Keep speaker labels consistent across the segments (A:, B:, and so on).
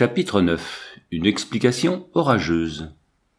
A: Chapitre 9. Une explication orageuse.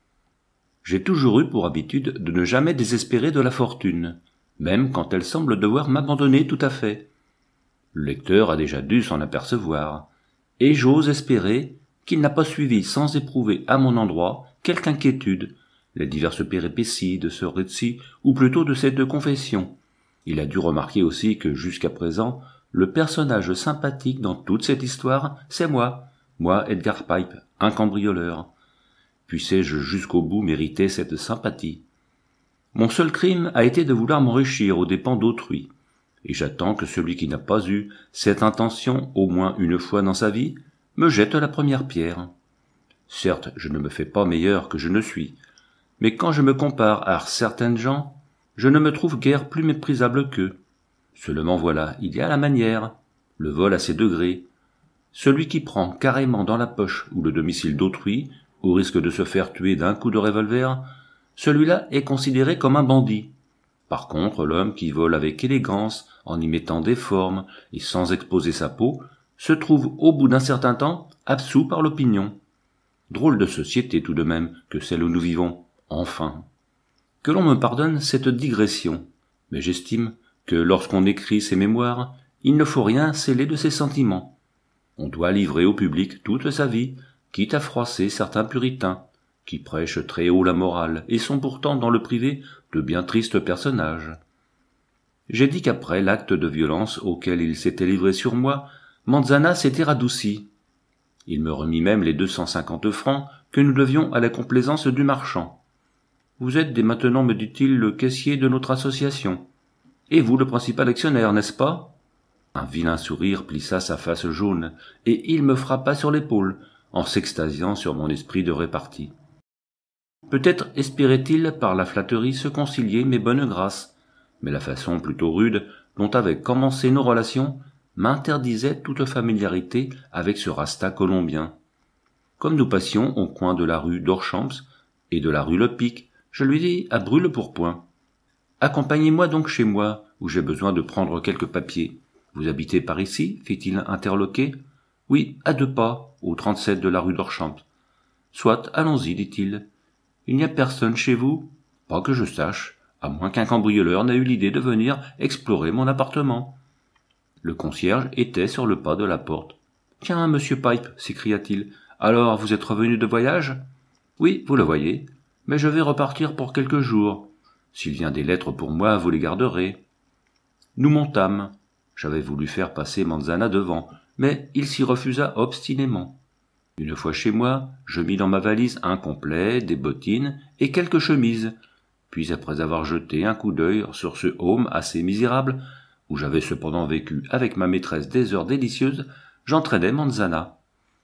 A: J'ai toujours eu pour habitude de ne jamais désespérer de la fortune, même quand elle semble devoir m'abandonner tout à fait. Le lecteur a déjà dû s'en apercevoir, et j'ose espérer qu'il n'a pas suivi sans éprouver à mon endroit quelque inquiétude les diverses péripéties de ce récit, ou plutôt de cette confession. Il a dû remarquer aussi que jusqu'à présent, le personnage sympathique dans toute cette histoire, c'est moi, Edgar Pipe, un cambrioleur. Puissais-je jusqu'au bout mériter cette sympathie? Mon seul crime a été de vouloir m'enrichir aux dépens d'autrui, et j'attends que celui qui n'a pas eu cette intention au moins une fois dans sa vie me jette la première pierre. Certes, je ne me fais pas meilleur que je ne suis, mais quand je me compare à certaines gens, je ne me trouve guère plus méprisable qu'eux. Seulement voilà, il y a la manière, le vol à ses degrés. Celui qui prend carrément dans la poche ou le domicile d'autrui, au risque de se faire tuer d'un coup de revolver, celui-là est considéré comme un bandit. Par contre, l'homme qui vole avec élégance, en y mettant des formes et sans exposer sa peau, se trouve au bout d'un certain temps absous par l'opinion. Drôle de société tout de même que celle où nous vivons, enfin. Que l'on me pardonne cette digression, mais j'estime que lorsqu'on écrit ses mémoires, il ne faut rien sceller de ses sentiments. On doit livrer au public toute sa vie, quitte à froisser certains puritains, qui prêchent très haut la morale et sont pourtant dans le privé de bien tristes personnages. J'ai dit qu'après l'acte de violence auquel il s'était livré sur moi, Manzana s'était radouci. Il me remit même les 250 francs que nous devions à la complaisance du marchand. « Vous êtes dès maintenant, me dit-il, le caissier de notre association. Et vous le principal actionnaire, n'est-ce pas ?» Un vilain sourire plissa sa face jaune, et il me frappa sur l'épaule, en s'extasiant sur mon esprit de répartie. Peut-être espérait-il par la flatterie se concilier mes bonnes grâces, mais la façon plutôt rude dont avaient commencé nos relations m'interdisait toute familiarité avec ce rasta colombien. Comme nous passions au coin de la rue d'Orchamps et de la rue Le Pic, je lui dis à brûle-pourpoint: « Accompagnez-moi donc chez moi, où j'ai besoin de prendre quelques papiers. » « Vous habitez par ici ?» fit-il interloqué. « Oui, à 2 pas, au 37 de la rue d'Orchamps. »« Soit, allons-y, dit-il. »« Il n'y a personne chez vous ?»« Pas que je sache, à moins qu'un cambrioleur n'ait eu l'idée de venir explorer mon appartement. » Le concierge était sur le pas de la porte. « Tiens, monsieur Pipe, s'écria-t-il, alors vous êtes revenu de voyage ?»« Oui, vous le voyez, mais je vais repartir pour quelques jours. S'il vient des lettres pour moi, vous les garderez. » Nous montâmes. J'avais voulu faire passer Manzana devant, mais il s'y refusa obstinément. Une fois chez moi, je mis dans ma valise un complet, des bottines et quelques chemises. Puis après avoir jeté un coup d'œil sur ce home assez misérable, où j'avais cependant vécu avec ma maîtresse des heures délicieuses, j'entraînai Manzana.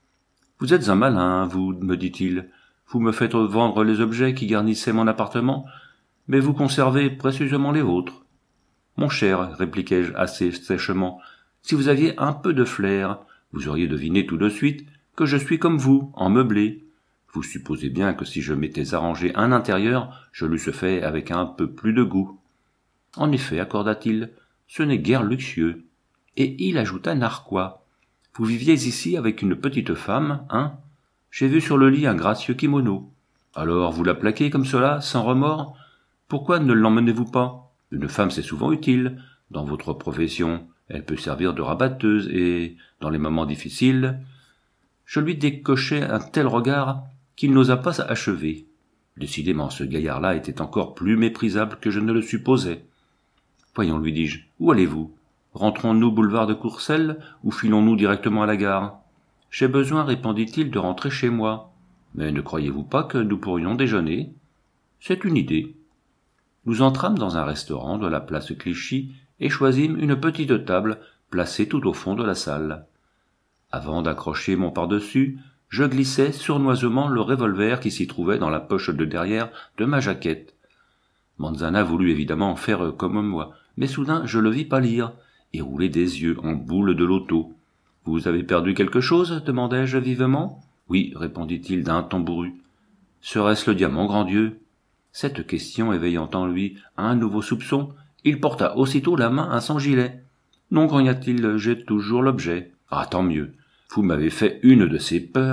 A: « Vous êtes un malin, vous, me dit-il. Vous me faites vendre les objets qui garnissaient mon appartement, mais vous conservez précieusement les vôtres. » « Mon cher, répliquai-je assez sèchement, si vous aviez un peu de flair, vous auriez deviné tout de suite que je suis comme vous, en meublé. Vous supposez bien que si je m'étais arrangé un intérieur, je l'eusse fait avec un peu plus de goût. » « En effet, accorda-t-il, ce n'est guère luxueux. » Et il ajouta narquois. « Vous viviez ici avec une petite femme, hein? J'ai vu sur le lit un gracieux kimono. Alors vous la plaquez comme cela, sans remords? Pourquoi ne l'emmenez-vous pas? Une femme, c'est souvent utile. Dans votre profession, elle peut servir de rabatteuse et, dans les moments difficiles... » Je lui décochai un tel regard qu'il n'osa pas achever. Décidément, ce gaillard-là était encore plus méprisable que je ne le supposais. « Voyons, lui dis-je, où allez-vous? Rentrons-nous boulevard de Courcelles ou filons-nous directement à la gare? »« J'ai besoin, répondit-il, de rentrer chez moi. Mais ne croyez-vous pas que nous pourrions déjeuner? »« C'est une idée. » Nous entrâmes dans un restaurant de la place Clichy et choisîmes une petite table placée tout au fond de la salle. Avant d'accrocher mon pardessus, je glissai sournoisement le revolver qui s'y trouvait dans la poche de derrière de ma jaquette. Manzana voulut évidemment faire comme moi, mais soudain je le vis pâlir et rouler des yeux en boule de loto. « Vous avez perdu quelque chose ?» demandai-je vivement. « Oui, répondit-il d'un ton bourru. »« Serait-ce le diamant, grand Dieu ?» Cette question éveillant en lui un nouveau soupçon, il porta aussitôt la main à son gilet. « Non, grogna-t-il, j'ai toujours l'objet. »« Ah, tant mieux. Vous m'avez fait une de ces peurs. »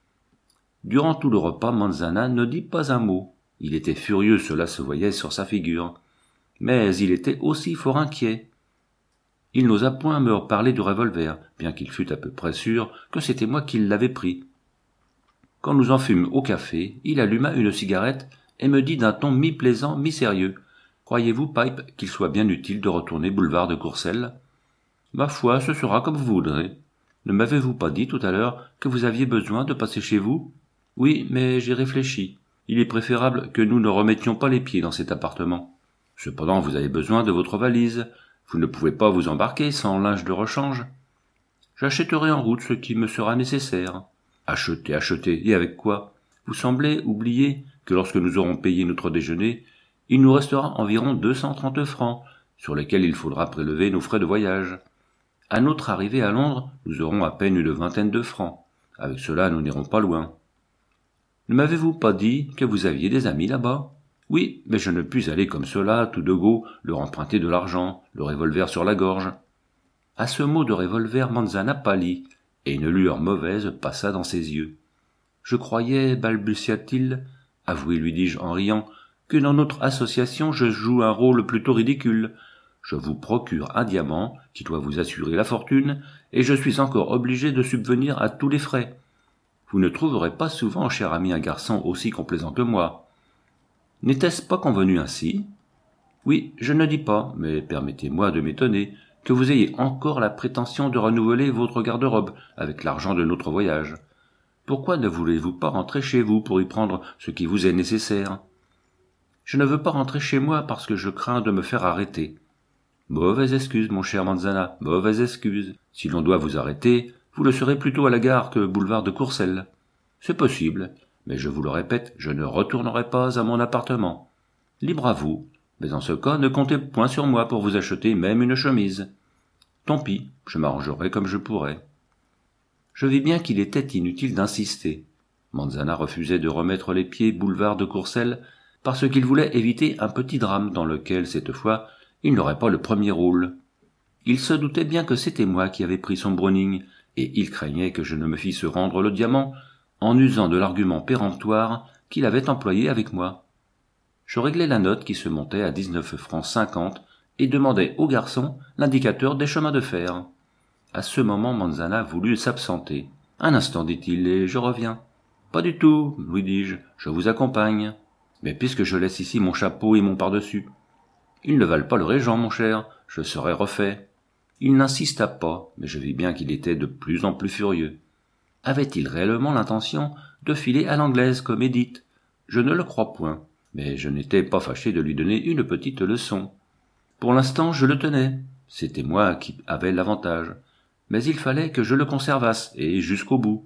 A: Durant tout le repas, Manzana ne dit pas un mot. Il était furieux, cela se voyait sur sa figure. Mais il était aussi fort inquiet. Il n'osa point me parler du revolver, bien qu'il fût à peu près sûr que c'était moi qui l'avais pris. Quand nous en fûmes au café, il alluma une cigarette et me dit d'un ton mi-plaisant, mi-sérieux. « Croyez-vous, Pipe, qu'il soit bien utile de retourner boulevard de Courcelles ? » ?»« Ma foi, ce sera comme vous voudrez. Ne m'avez-vous pas dit tout à l'heure que vous aviez besoin de passer chez vous ? » ?»« Oui, mais j'ai réfléchi. Il est préférable que nous ne remettions pas les pieds dans cet appartement. Cependant, vous avez besoin de votre valise. Vous ne pouvez pas vous embarquer sans linge de rechange. J'achèterai en route ce qui me sera nécessaire. » »« Achetez, et avec quoi ? Vous semblez oublier que lorsque nous aurons payé notre déjeuner, il nous restera environ 230 francs, sur lesquels il faudra prélever nos frais de voyage. À notre arrivée à Londres, nous aurons à peine une vingtaine de francs. Avec cela, nous n'irons pas loin. Ne m'avez-vous pas dit que vous aviez des amis là-bas ? Oui, mais je ne puis aller comme cela, tout de go, leur emprunter de l'argent, le revolver sur la gorge. » À ce mot de revolver, Manzana pâlit, et une lueur mauvaise passa dans ses yeux. « Je croyais, balbutia-t-il, avouez, lui dis-je en riant, que dans notre association je joue un rôle plutôt ridicule. Je vous procure un diamant qui doit vous assurer la fortune, et je suis encore obligé de subvenir à tous les frais. Vous ne trouverez pas souvent, cher ami, un garçon aussi complaisant que moi. N'était-ce pas convenu ainsi ? Oui, je ne dis pas, mais permettez-moi de m'étonner que vous ayez encore la prétention de renouveler votre garde-robe avec l'argent de notre voyage. Pourquoi ne voulez-vous pas rentrer chez vous pour y prendre ce qui vous est nécessaire ? Je ne veux pas rentrer chez moi parce que je crains de me faire arrêter. Mauvaise excuse, mon cher Manzana, mauvaise excuse. Si l'on doit vous arrêter, vous le serez plutôt à la gare que boulevard de Courcelles. C'est possible, mais je vous le répète, je ne retournerai pas à mon appartement. Libre à vous, mais en ce cas, ne comptez point sur moi pour vous acheter même une chemise. Tant pis, je m'arrangerai comme je pourrai. Je vis bien qu'il était inutile d'insister. Manzana refusait de remettre les pieds boulevard de Courcelles parce qu'il voulait éviter un petit drame dans lequel, cette fois, il n'aurait pas le premier rôle. Il se doutait bien que c'était moi qui avais pris son Browning, et il craignait que je ne me fisse rendre le diamant en usant de l'argument péremptoire qu'il avait employé avec moi. Je réglai la note qui se montait à 19 francs 50 et demandai au garçon l'indicateur des chemins de fer. À ce moment, Manzana voulut s'absenter. « Un instant, dit-il, et je reviens. »« Pas du tout, lui dis-je, je vous accompagne. Mais puisque je laisse ici mon chapeau et mon pardessus. »« Ils ne valent pas le régent, mon cher, je serai refait. » Il n'insista pas, mais je vis bien qu'il était de plus en plus furieux. Avait-il réellement l'intention de filer à l'anglaise comme Édith ? Je ne le crois point, mais je n'étais pas fâché de lui donner une petite leçon. Pour l'instant, je le tenais. C'était moi qui avais l'avantage. Mais il fallait que je le conservasse, et jusqu'au bout.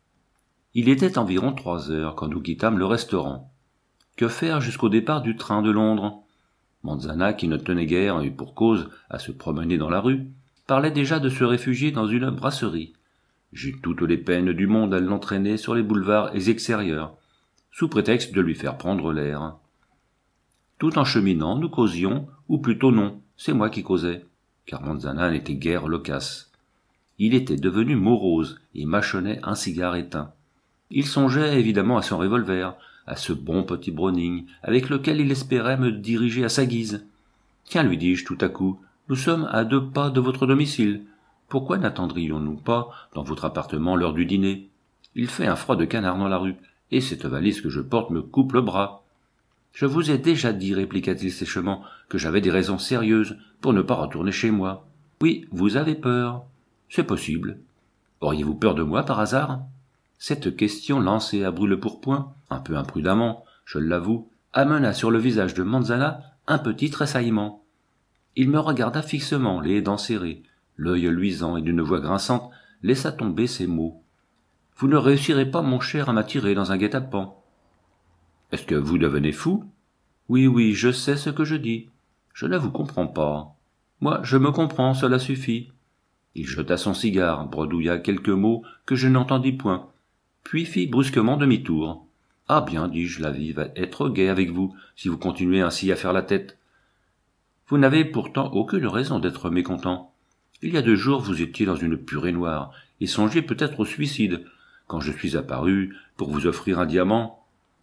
A: Il était environ 3 heures quand nous quittâmes le restaurant. Que faire jusqu'au départ du train de Londres ? Manzana, qui ne tenait guère, et pour cause, à se promener dans la rue, parlait déjà de se réfugier dans une brasserie. J'eus toutes les peines du monde à l'entraîner sur les boulevards extérieurs, sous prétexte de lui faire prendre l'air. Tout en cheminant, nous causions, ou plutôt non, c'est moi qui causais, car Manzana n'était guère loquace. Il était devenu morose et mâchonnait un cigare éteint. Il songeait évidemment à son revolver, à ce bon petit Browning, avec lequel il espérait me diriger à sa guise. « Tiens, lui dis-je tout à coup, nous sommes à 2 pas de votre domicile. Pourquoi n'attendrions-nous pas dans votre appartement l'heure du dîner ? Il fait un froid de canard dans la rue, et cette valise que je porte me coupe le bras. »« Je vous ai déjà dit, répliqua-t-il sèchement, que j'avais des raisons sérieuses pour ne pas retourner chez moi. Oui, vous avez peur. C'est possible. Auriez-vous peur de moi par hasard ? Cette question lancée à brûle-pourpoint, un peu imprudemment, je l'avoue, amena sur le visage de Manzana un petit tressaillement. Il me regarda fixement, les dents serrées, l'œil luisant et d'une voix grinçante laissa tomber ces mots. « Vous ne réussirez pas, mon cher, à m'attirer dans un guet-apens. »« Est-ce que vous devenez fou ? » ?»« Oui, je sais ce que je dis. Je ne vous comprends pas. Moi, je me comprends, cela suffit. » Il jeta son cigare, bredouilla quelques mots que je n'entendis point, puis fit brusquement demi-tour. « Ah bien, dis-je, la vie va être gaie avec vous, si vous continuez ainsi à faire la tête. Vous n'avez pourtant aucune raison d'être mécontent. Il y a 2 jours, vous étiez dans une purée noire, et songiez peut-être au suicide, quand je suis apparu pour vous offrir un diamant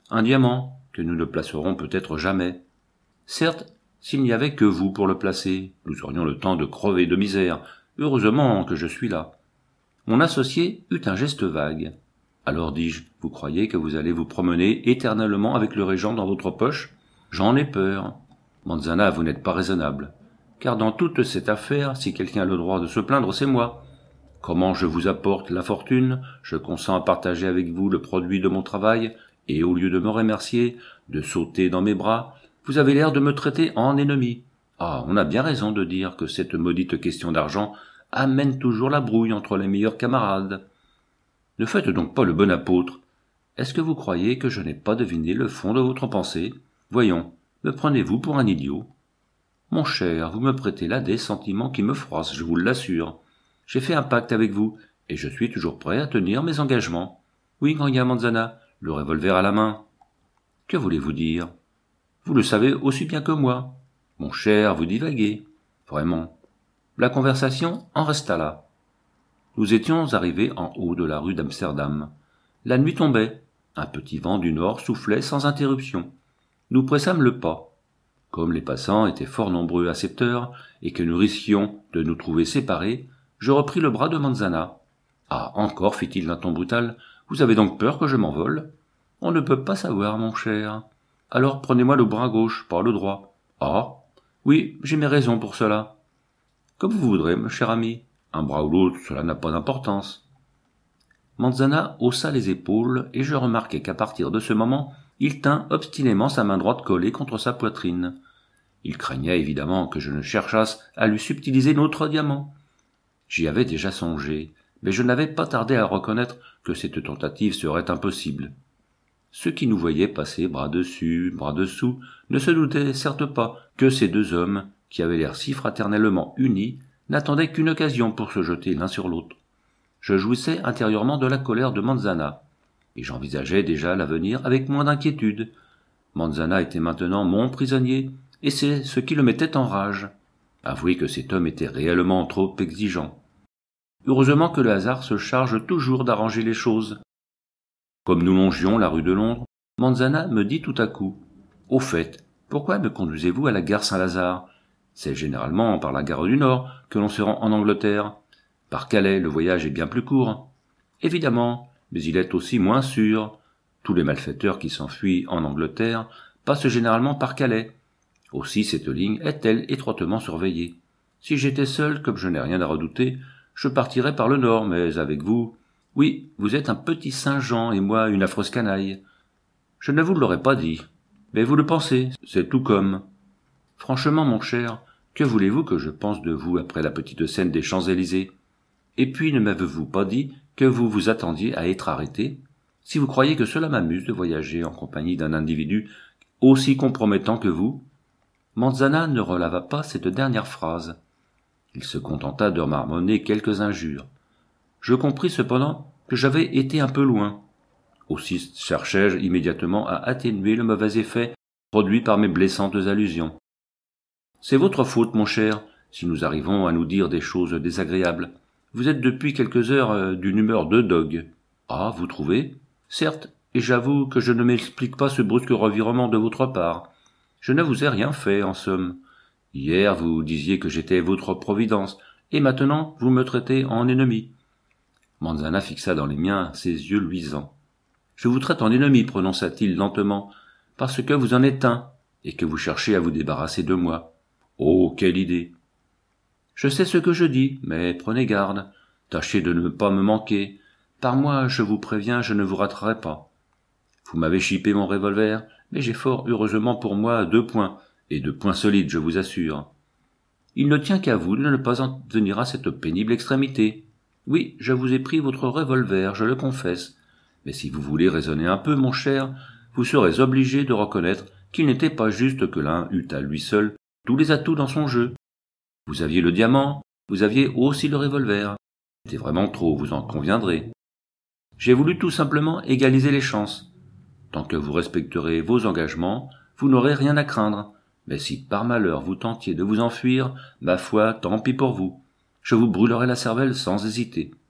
A: que nous ne placerons peut-être jamais. Certes, s'il n'y avait que vous pour le placer, nous aurions le temps de crever de misère. Heureusement que je suis là. » Mon associé eut un geste vague. « Alors, dis-je, vous croyez que vous allez vous promener éternellement avec le régent dans votre poche ? J'en ai peur. Manzana, vous n'êtes pas raisonnable. Car dans toute cette affaire, si quelqu'un a le droit de se plaindre, c'est moi. Comment je vous apporte la fortune, je consens à partager avec vous le produit de mon travail, et au lieu de me remercier, de sauter dans mes bras, vous avez l'air de me traiter en ennemi. Ah, on a bien raison de dire que cette maudite question d'argent amène toujours la brouille entre les meilleurs camarades. Ne faites donc pas le bon apôtre. Est-ce que vous croyez que je n'ai pas deviné le fond de votre pensée ? Voyons, me prenez-vous pour un idiot ? Mon cher, vous me prêtez là des sentiments qui me froissent, je vous l'assure. J'ai fait un pacte avec vous, et je suis toujours prêt à tenir mes engagements. Oui, grogna Manzana, le revolver à la main. Que voulez-vous dire ? Vous le savez aussi bien que moi. Mon cher, vous divaguez. Vraiment. La conversation en resta là. Nous étions arrivés en haut de la rue d'Amsterdam. La nuit tombait. Un petit vent du nord soufflait sans interruption. Nous pressâmes le pas. Comme les passants étaient fort nombreux à cette heure et que nous risquions de nous trouver séparés, je repris le bras de Manzana. « Ah, encore, fit-il d'un ton brutal, vous avez donc peur que je m'envole ? On ne peut pas savoir, mon cher. Alors prenez-moi le bras gauche, pas le droit. Ah, oui, j'ai mes raisons pour cela. Comme vous voudrez, mon cher ami. Un bras ou l'autre, cela n'a pas d'importance. » Manzana haussa les épaules, et je remarquai qu'à partir de ce moment, il tint obstinément sa main droite collée contre sa poitrine. Il craignait évidemment que je ne cherchasse à lui subtiliser notre diamant. J'y avais déjà songé, mais je n'avais pas tardé à reconnaître que cette tentative serait impossible. Ceux qui nous voyaient passer bras dessus, bras dessous, ne se doutaient certes pas que ces deux hommes, qui avaient l'air si fraternellement unis, n'attendaient qu'une occasion pour se jeter l'un sur l'autre. Je jouissais intérieurement de la colère de Manzana, et j'envisageais déjà l'avenir avec moins d'inquiétude. Manzana était maintenant mon prisonnier, et c'est ce qui le mettait en rage. Avouez que cet homme était réellement trop exigeant. Heureusement que le hasard se charge toujours d'arranger les choses. Comme nous longions la rue de Londres, Manzana me dit tout à coup « Au fait, pourquoi me conduisez-vous à la gare Saint-Lazare ? C'est généralement par la gare du Nord que l'on se rend en Angleterre. Par Calais, le voyage est bien plus court. Évidemment, mais il est aussi moins sûr. Tous les malfaiteurs qui s'enfuient en Angleterre passent généralement par Calais. Aussi cette ligne est-elle étroitement surveillée. Si j'étais seul, comme je n'ai rien à redouter, je partirais par le nord, mais avec vous... Oui, vous êtes un petit Saint-Jean et moi une affreuse canaille. Je ne vous l'aurais pas dit, mais vous le pensez, c'est tout comme. Franchement, mon cher, que voulez-vous que je pense de vous après la petite scène des Champs-Élysées ? Et puis ne m'avez-vous pas dit que vous vous attendiez à être arrêté ? Si vous croyez que cela m'amuse de voyager en compagnie d'un individu aussi compromettant que vous... Manzana ne releva pas cette dernière phrase. Il se contenta de marmonner quelques injures. Je compris cependant que j'avais été un peu loin. Aussi cherchai-je immédiatement à atténuer le mauvais effet produit par mes blessantes allusions. « C'est votre faute, mon cher, si nous arrivons à nous dire des choses désagréables. Vous êtes depuis quelques heures d'une humeur de dogue. Ah, vous trouvez ? Certes, et j'avoue que je ne m'explique pas ce brusque revirement de votre part. Je ne vous ai rien fait, en somme. Hier, vous disiez que j'étais votre providence, et maintenant, vous me traitez en ennemi. » Manzana fixa dans les miens ses yeux luisants. « Je vous traite en ennemi, prononça-t-il lentement, parce que vous en êtes un, et que vous cherchez à vous débarrasser de moi. Oh, quelle idée ! Je sais ce que je dis, mais prenez garde. Tâchez de ne pas me manquer. Par moi, je vous préviens, je ne vous raterai pas. Vous m'avez chippé mon revolver, mais j'ai fort heureusement pour moi 2 points, et 2 points solides, je vous assure. Il ne tient qu'à vous de ne pas en venir à cette pénible extrémité. Oui, je vous ai pris votre revolver, je le confesse. Mais si vous voulez raisonner un peu, mon cher, vous serez obligé de reconnaître qu'il n'était pas juste que l'un eût à lui seul tous les atouts dans son jeu. Vous aviez le diamant, vous aviez aussi le revolver. C'était vraiment trop, vous en conviendrez. J'ai voulu tout simplement égaliser les chances. Tant que vous respecterez vos engagements, vous n'aurez rien à craindre. Mais si par malheur vous tentiez de vous enfuir, ma foi, tant pis pour vous. Je vous brûlerai la cervelle sans hésiter.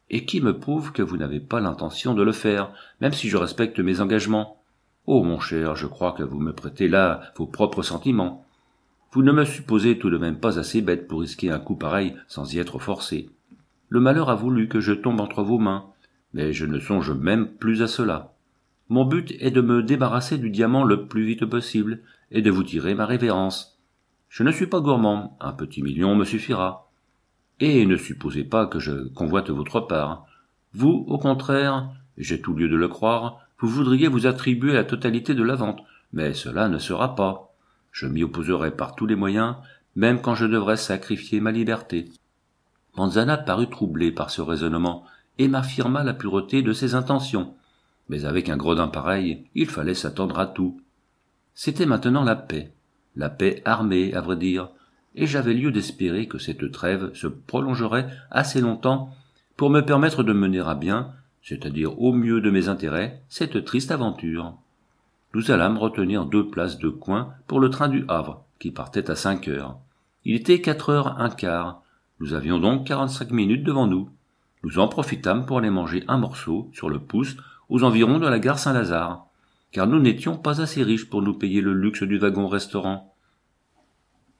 A: et qui me prouve que vous n'avez pas l'intention de le faire, même si je respecte mes engagements. Oh, mon cher, je crois que vous me prêtez là vos propres sentiments. Vous ne me supposez tout de même pas assez bête pour risquer un coup pareil sans y être forcé. Le malheur a voulu que je tombe entre vos mains, mais je ne songe même plus à cela. Mon but est de me débarrasser du diamant le plus vite possible et de vous tirer ma révérence. Je ne suis pas gourmand, un petit million me suffira. Et ne supposez pas que je convoite votre part. Vous, au contraire, j'ai tout lieu de le croire, vous voudriez vous attribuer la totalité de la vente, mais cela ne sera pas. Je m'y opposerai par tous les moyens, même quand je devrais sacrifier ma liberté. Manzana parut troublé par ce raisonnement et m'affirma la pureté de ses intentions. Mais avec un gredin pareil, il fallait s'attendre à tout. C'était maintenant la paix armée, à vrai dire, et j'avais lieu d'espérer que cette trêve se prolongerait assez longtemps pour me permettre de mener à bien, c'est-à-dire au mieux de mes intérêts, cette triste aventure. Nous allâmes retenir 2 places de coin pour le train du Havre, qui partait à 5 heures. Il était 4h15. Nous avions donc 45 minutes devant nous. Nous en profitâmes pour aller manger un morceau, sur le pouce, aux environs de la gare Saint-Lazare, car nous n'étions pas assez riches pour nous payer le luxe du wagon-restaurant.